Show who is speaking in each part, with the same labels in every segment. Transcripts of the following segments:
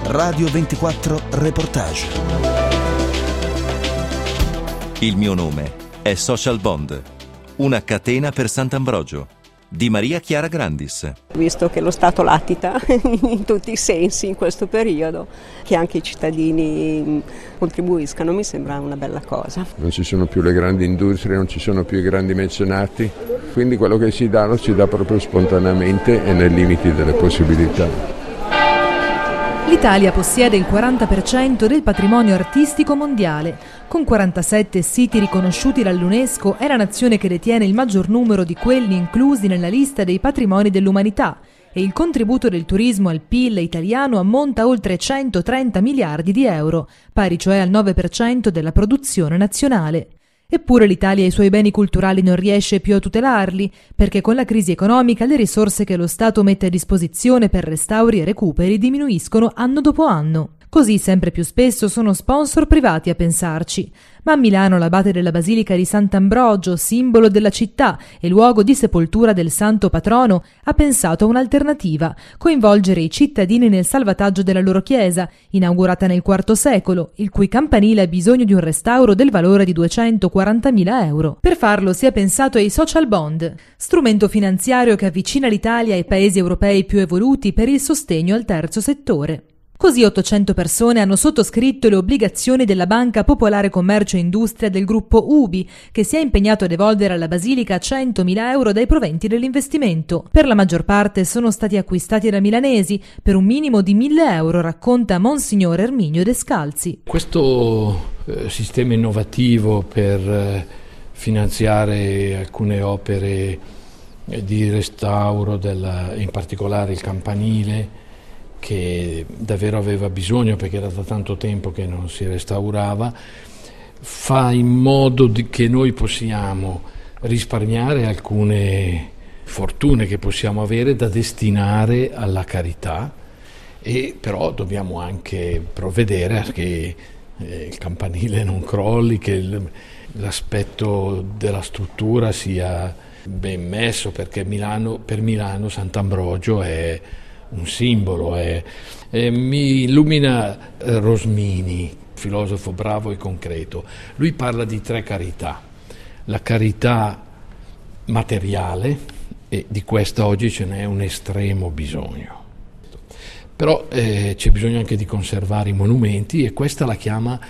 Speaker 1: Radio 24 Reportage.
Speaker 2: Il mio nome è Social Bond, una catena per Sant'Ambrogio, di Maria Chiara Grandis.
Speaker 3: Visto che lo Stato latita in tutti i sensi in questo periodo, che anche i cittadini contribuiscano mi sembra una bella cosa.
Speaker 4: Non ci sono più le grandi industrie, non ci sono più i grandi mecenati, quindi quello che si dà lo si dà proprio spontaneamente e nei limiti delle possibilità.
Speaker 5: L'Italia possiede il 40% del patrimonio artistico mondiale. Con 47 siti riconosciuti dall'UNESCO è la nazione che detiene il maggior numero di quelli inclusi nella lista dei patrimoni dell'umanità e il contributo del turismo al PIL italiano ammonta a oltre 130 miliardi di euro, pari cioè al 9% della produzione nazionale. Eppure l'Italia e i suoi beni culturali non riesce più a tutelarli, perché con la crisi economica le risorse che lo Stato mette a disposizione per restauri e recuperi diminuiscono anno dopo anno. Così sempre più spesso sono sponsor privati a pensarci. Ma a Milano l'abate della Basilica di Sant'Ambrogio, simbolo della città e luogo di sepoltura del santo patrono, ha pensato a un'alternativa: coinvolgere i cittadini nel salvataggio della loro chiesa, inaugurata nel IV secolo, il cui campanile ha bisogno di un restauro del valore di 240.000 euro. Per farlo si è pensato ai social bond, strumento finanziario che avvicina l'Italia ai paesi europei più evoluti per il sostegno al terzo settore. Così 800 persone hanno sottoscritto le obbligazioni della Banca Popolare Commercio e Industria del gruppo UBI, che si è impegnato a devolvere alla Basilica 100.000 euro dai proventi dell'investimento. Per la maggior parte sono stati acquistati da milanesi, per un minimo di 1.000 euro, racconta Monsignor Erminio Descalzi.
Speaker 6: Questo sistema innovativo per finanziare alcune opere di restauro, in particolare il campanile, che davvero aveva bisogno perché era da tanto tempo che non si restaurava, fa in modo che noi possiamo risparmiare alcune fortune che possiamo avere da destinare alla carità, e però dobbiamo anche provvedere a che il campanile non crolli, che l'aspetto della struttura sia ben messo, perché per Milano Sant'Ambrogio è un simbolo. Mi illumina Rosmini, filosofo bravo e concreto. Lui parla di 3 carità: la carità materiale, e di questa oggi ce n'è un estremo bisogno, però c'è bisogno anche di conservare i monumenti, e questa la chiama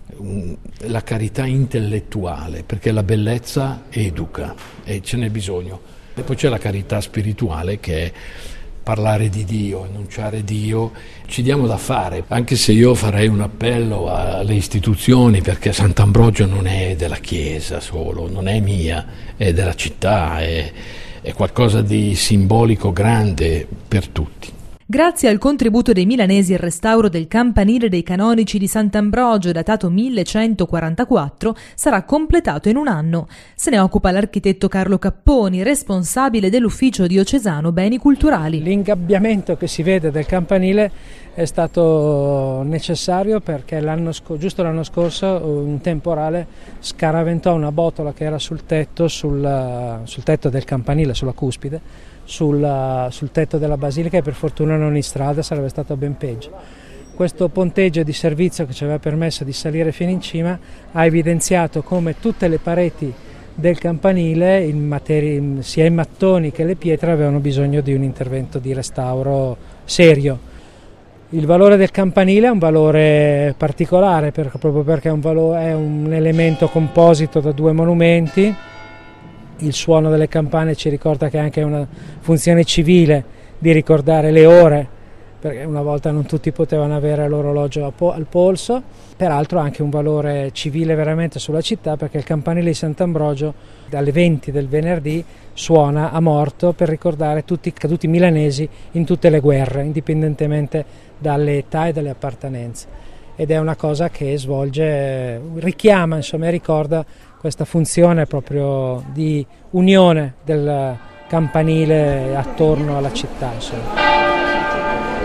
Speaker 6: la carità intellettuale, perché la bellezza educa e ce n'è bisogno. E poi c'è la carità spirituale, che è parlare di Dio, annunciare Dio. Ci diamo da fare, anche se io farei un appello alle istituzioni, perché Sant'Ambrogio non è della Chiesa solo, non è mia, è della città, è qualcosa di simbolico grande per tutti.
Speaker 5: Grazie al contributo dei milanesi il restauro del campanile dei canonici di Sant'Ambrogio, datato 1144, sarà completato in un anno. Se ne occupa l'architetto Carlo Capponi, responsabile dell'ufficio diocesano beni culturali.
Speaker 7: L'ingabbiamento che si vede del campanile è stato necessario perché giusto l'anno scorso un temporale scaraventò una botola che era sul tetto del campanile, sulla cuspide, sul tetto della Basilica, e per fortuna non in strada, sarebbe stato ben peggio. Questo ponteggio di servizio che ci aveva permesso di salire fino in cima ha evidenziato come tutte le pareti del campanile, sia i mattoni che le pietre, avevano bisogno di un intervento di restauro serio. Il valore del campanile è un valore particolare proprio perché è un elemento composito da 2 monumenti. Il suono delle campane ci ricorda che è anche una funzione civile di ricordare le ore, perché una volta non tutti potevano avere l'orologio al polso. Peraltro ha anche un valore civile veramente sulla città, perché il campanile di Sant'Ambrogio dalle 20 del venerdì suona a morto per ricordare tutti i caduti milanesi in tutte le guerre, indipendentemente dalle età e dalle appartenenze. Ed è una cosa che richiama e ricorda questa funzione proprio di unione del campanile attorno alla città, insomma.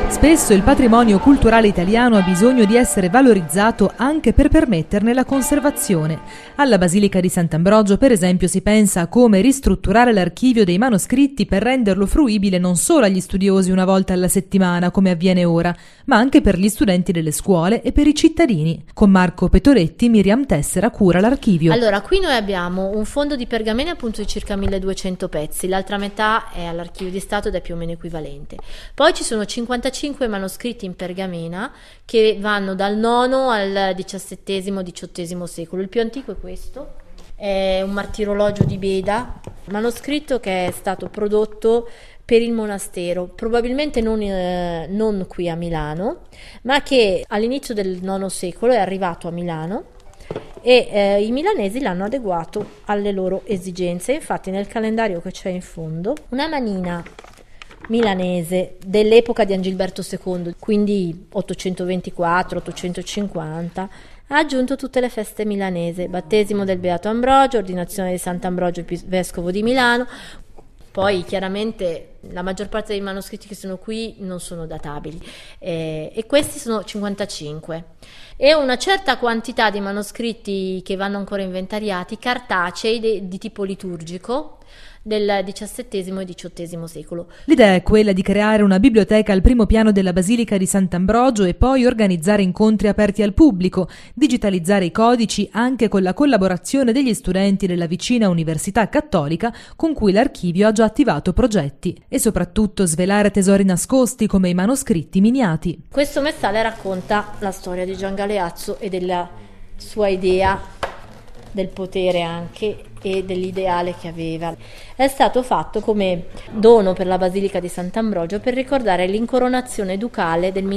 Speaker 5: Spesso il patrimonio culturale italiano ha bisogno di essere valorizzato anche per permetterne la conservazione. Alla Basilica di Sant'Ambrogio, per esempio, si pensa a come ristrutturare l'archivio dei manoscritti per renderlo fruibile non solo agli studiosi una volta alla settimana, come avviene ora, ma anche per gli studenti delle scuole e per i cittadini. Con Marco Petoletti, Miriam Tessera cura l'archivio.
Speaker 8: Allora, qui noi abbiamo un fondo di pergamene appunto di circa 1200 pezzi, l'altra metà è all'Archivio di Stato ed è più o meno equivalente. Poi ci sono 55 manoscritti in pergamena che vanno dal IX al XVII-XVIII secolo. Il più antico è questo, è un martirologio di Beda, manoscritto che è stato prodotto per il monastero, probabilmente non qui a Milano, ma che all'inizio del IX secolo è arrivato a Milano e i milanesi l'hanno adeguato alle loro esigenze. Infatti nel calendario che c'è in fondo una manina milanese dell'epoca di Angilberto II, quindi 824-850, ha aggiunto tutte le feste milanesi: battesimo del Beato Ambrogio, ordinazione di Sant'Ambrogio vescovo di Milano. Poi chiaramente la maggior parte dei manoscritti che sono qui non sono databili e questi sono 55 e una certa quantità di manoscritti che vanno ancora inventariati, cartacei di tipo liturgico del XVII e XVIII secolo.
Speaker 5: L'idea è quella di creare una biblioteca al primo piano della Basilica di Sant'Ambrogio e poi organizzare incontri aperti al pubblico, digitalizzare i codici anche con la collaborazione degli studenti della vicina Università Cattolica con cui l'archivio ha già attivato progetti e soprattutto svelare tesori nascosti come i manoscritti miniati.
Speaker 8: Questo messale racconta la storia di Gian Galeazzo e della sua idea del potere anche e dell'ideale che aveva. È stato fatto come dono per la Basilica di Sant'Ambrogio per ricordare l'incoronazione ducale del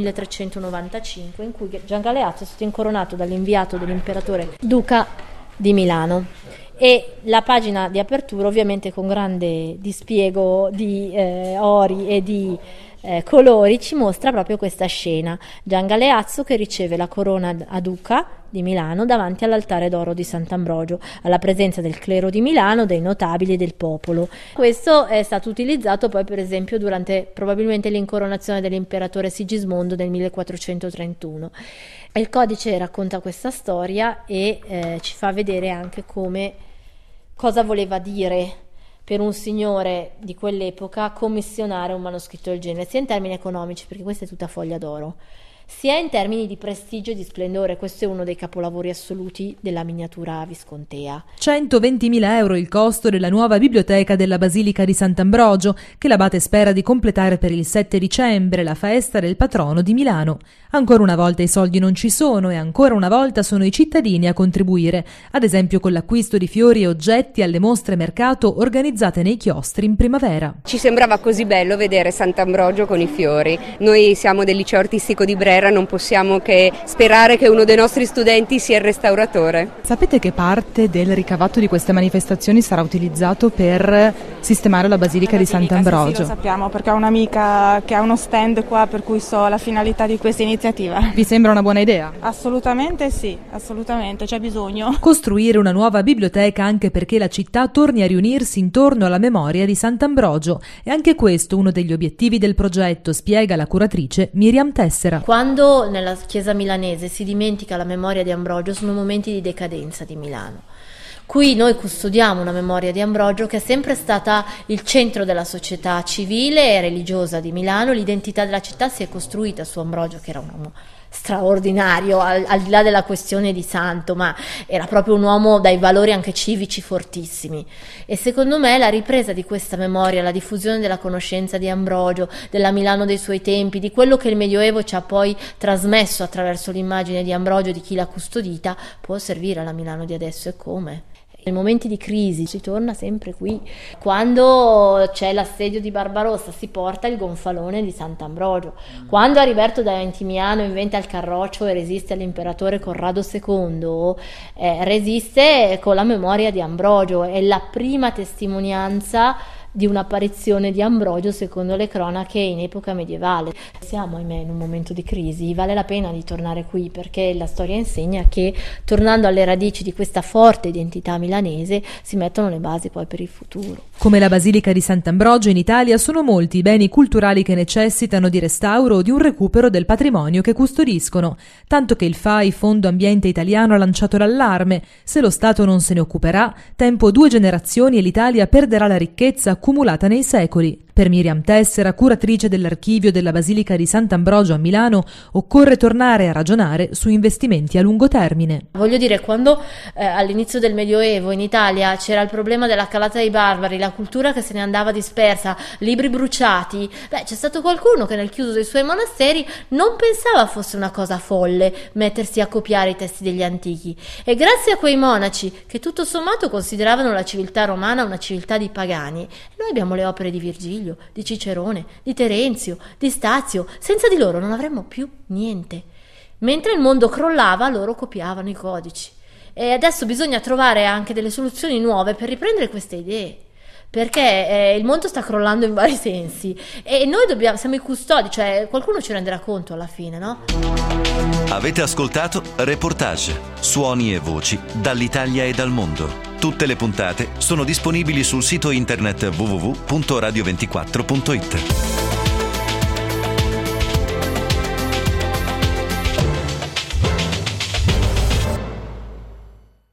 Speaker 8: 1395, in cui Gian Galeazzo è stato incoronato dall'inviato dell'imperatore duca di Milano. E la pagina di apertura, ovviamente con grande dispiego di ori e di colori, ci mostra proprio questa scena: Gian Galeazzo che riceve la corona a duca di Milano davanti all'altare d'oro di Sant'Ambrogio, alla presenza del clero di Milano, dei notabili e del popolo. Questo è stato utilizzato poi per esempio durante probabilmente l'incoronazione dell'imperatore Sigismondo nel 1431. Il codice racconta questa storia e ci fa vedere anche cosa voleva dire per un signore di quell'epoca commissionare un manoscritto del genere, sia in termini economici, perché questa è tutta foglia d'oro, sia in termini di prestigio e di splendore. Questo è uno dei capolavori assoluti della miniatura viscontea.
Speaker 5: 120.000 euro il costo della nuova biblioteca della Basilica di Sant'Ambrogio, che l'abate spera di completare per il 7 dicembre, la festa del patrono di Milano. Ancora una volta i soldi non ci sono e ancora una volta sono i cittadini a contribuire, ad esempio con l'acquisto di fiori e oggetti alle mostre mercato organizzate nei chiostri in primavera.
Speaker 9: Ci sembrava così bello vedere Sant'Ambrogio con i fiori. Noi siamo del liceo artistico di Brera, non possiamo che sperare che uno dei nostri studenti sia il restauratore.
Speaker 10: Sapete che parte del ricavato di queste manifestazioni sarà utilizzato per sistemare la Basilica di Sant'Ambrogio?
Speaker 11: Sì, lo sappiamo, perché ho un'amica che ha uno stand qua, per cui so la finalità di questa iniziativa.
Speaker 10: Vi sembra una buona idea?
Speaker 11: Assolutamente sì, assolutamente, c'è bisogno.
Speaker 5: Costruire una nuova biblioteca anche perché la città torni a riunirsi intorno alla memoria di Sant'Ambrogio. E anche questo uno degli obiettivi del progetto, spiega la curatrice Miriam Tessera.
Speaker 8: Quando nella chiesa milanese si dimentica la memoria di Ambrogio, sono momenti di decadenza di Milano. Qui noi custodiamo una memoria di Ambrogio che è sempre stata il centro della società civile e religiosa di Milano. L'identità della città si è costruita su Ambrogio, che era un uomo straordinario, al di là della questione di santo, ma era proprio un uomo dai valori anche civici fortissimi. E secondo me la ripresa di questa memoria, la diffusione della conoscenza di Ambrogio, della Milano dei suoi tempi, di quello che il Medioevo ci ha poi trasmesso attraverso l'immagine di Ambrogio e di chi l'ha custodita, può servire alla Milano di adesso. E come? In momenti di crisi si torna sempre qui. Quando c'è l'assedio di Barbarossa si porta il gonfalone di Sant'Ambrogio. Quando Ariberto da Ventimiano inventa il carroccio e resiste all'imperatore Corrado II, resiste con la memoria di Ambrogio. È la prima testimonianza di un'apparizione di Ambrogio secondo le cronache in epoca medievale. Siamo, ahimè, in un momento di crisi, vale la pena di tornare qui perché la storia insegna che tornando alle radici di questa forte identità milanese si mettono le basi poi per il futuro.
Speaker 5: Come la Basilica di Sant'Ambrogio, in Italia sono molti i beni culturali che necessitano di restauro o di un recupero del patrimonio che custodiscono, tanto che il FAI, Fondo Ambiente Italiano, ha lanciato l'allarme: se lo Stato non se ne occuperà, tempo 2 generazioni e l'Italia perderà la ricchezza accumulata nei secoli. Per Miriam Tessera, curatrice dell'archivio della Basilica di Sant'Ambrogio a Milano, occorre tornare a ragionare su investimenti a lungo termine.
Speaker 8: Voglio dire, quando all'inizio del Medioevo in Italia c'era il problema della calata dei barbari, la cultura che se ne andava dispersa, libri bruciati, c'è stato qualcuno che nel chiuso dei suoi monasteri non pensava fosse una cosa folle mettersi a copiare i testi degli antichi, e grazie a quei monaci che tutto sommato consideravano la civiltà romana una civiltà di pagani, noi abbiamo le opere di Virgilio, di Cicerone, di Terenzio, di Stazio. Senza di loro non avremmo più niente. Mentre il mondo crollava, loro copiavano i codici. E adesso bisogna trovare anche delle soluzioni nuove per riprendere queste idee, perché il mondo sta crollando in vari sensi e noi siamo i custodi, cioè qualcuno ci renderà conto alla fine, no?
Speaker 2: Avete ascoltato Reportage, suoni e voci dall'Italia e dal mondo. Tutte le puntate sono disponibili sul sito internet www.radio24.it.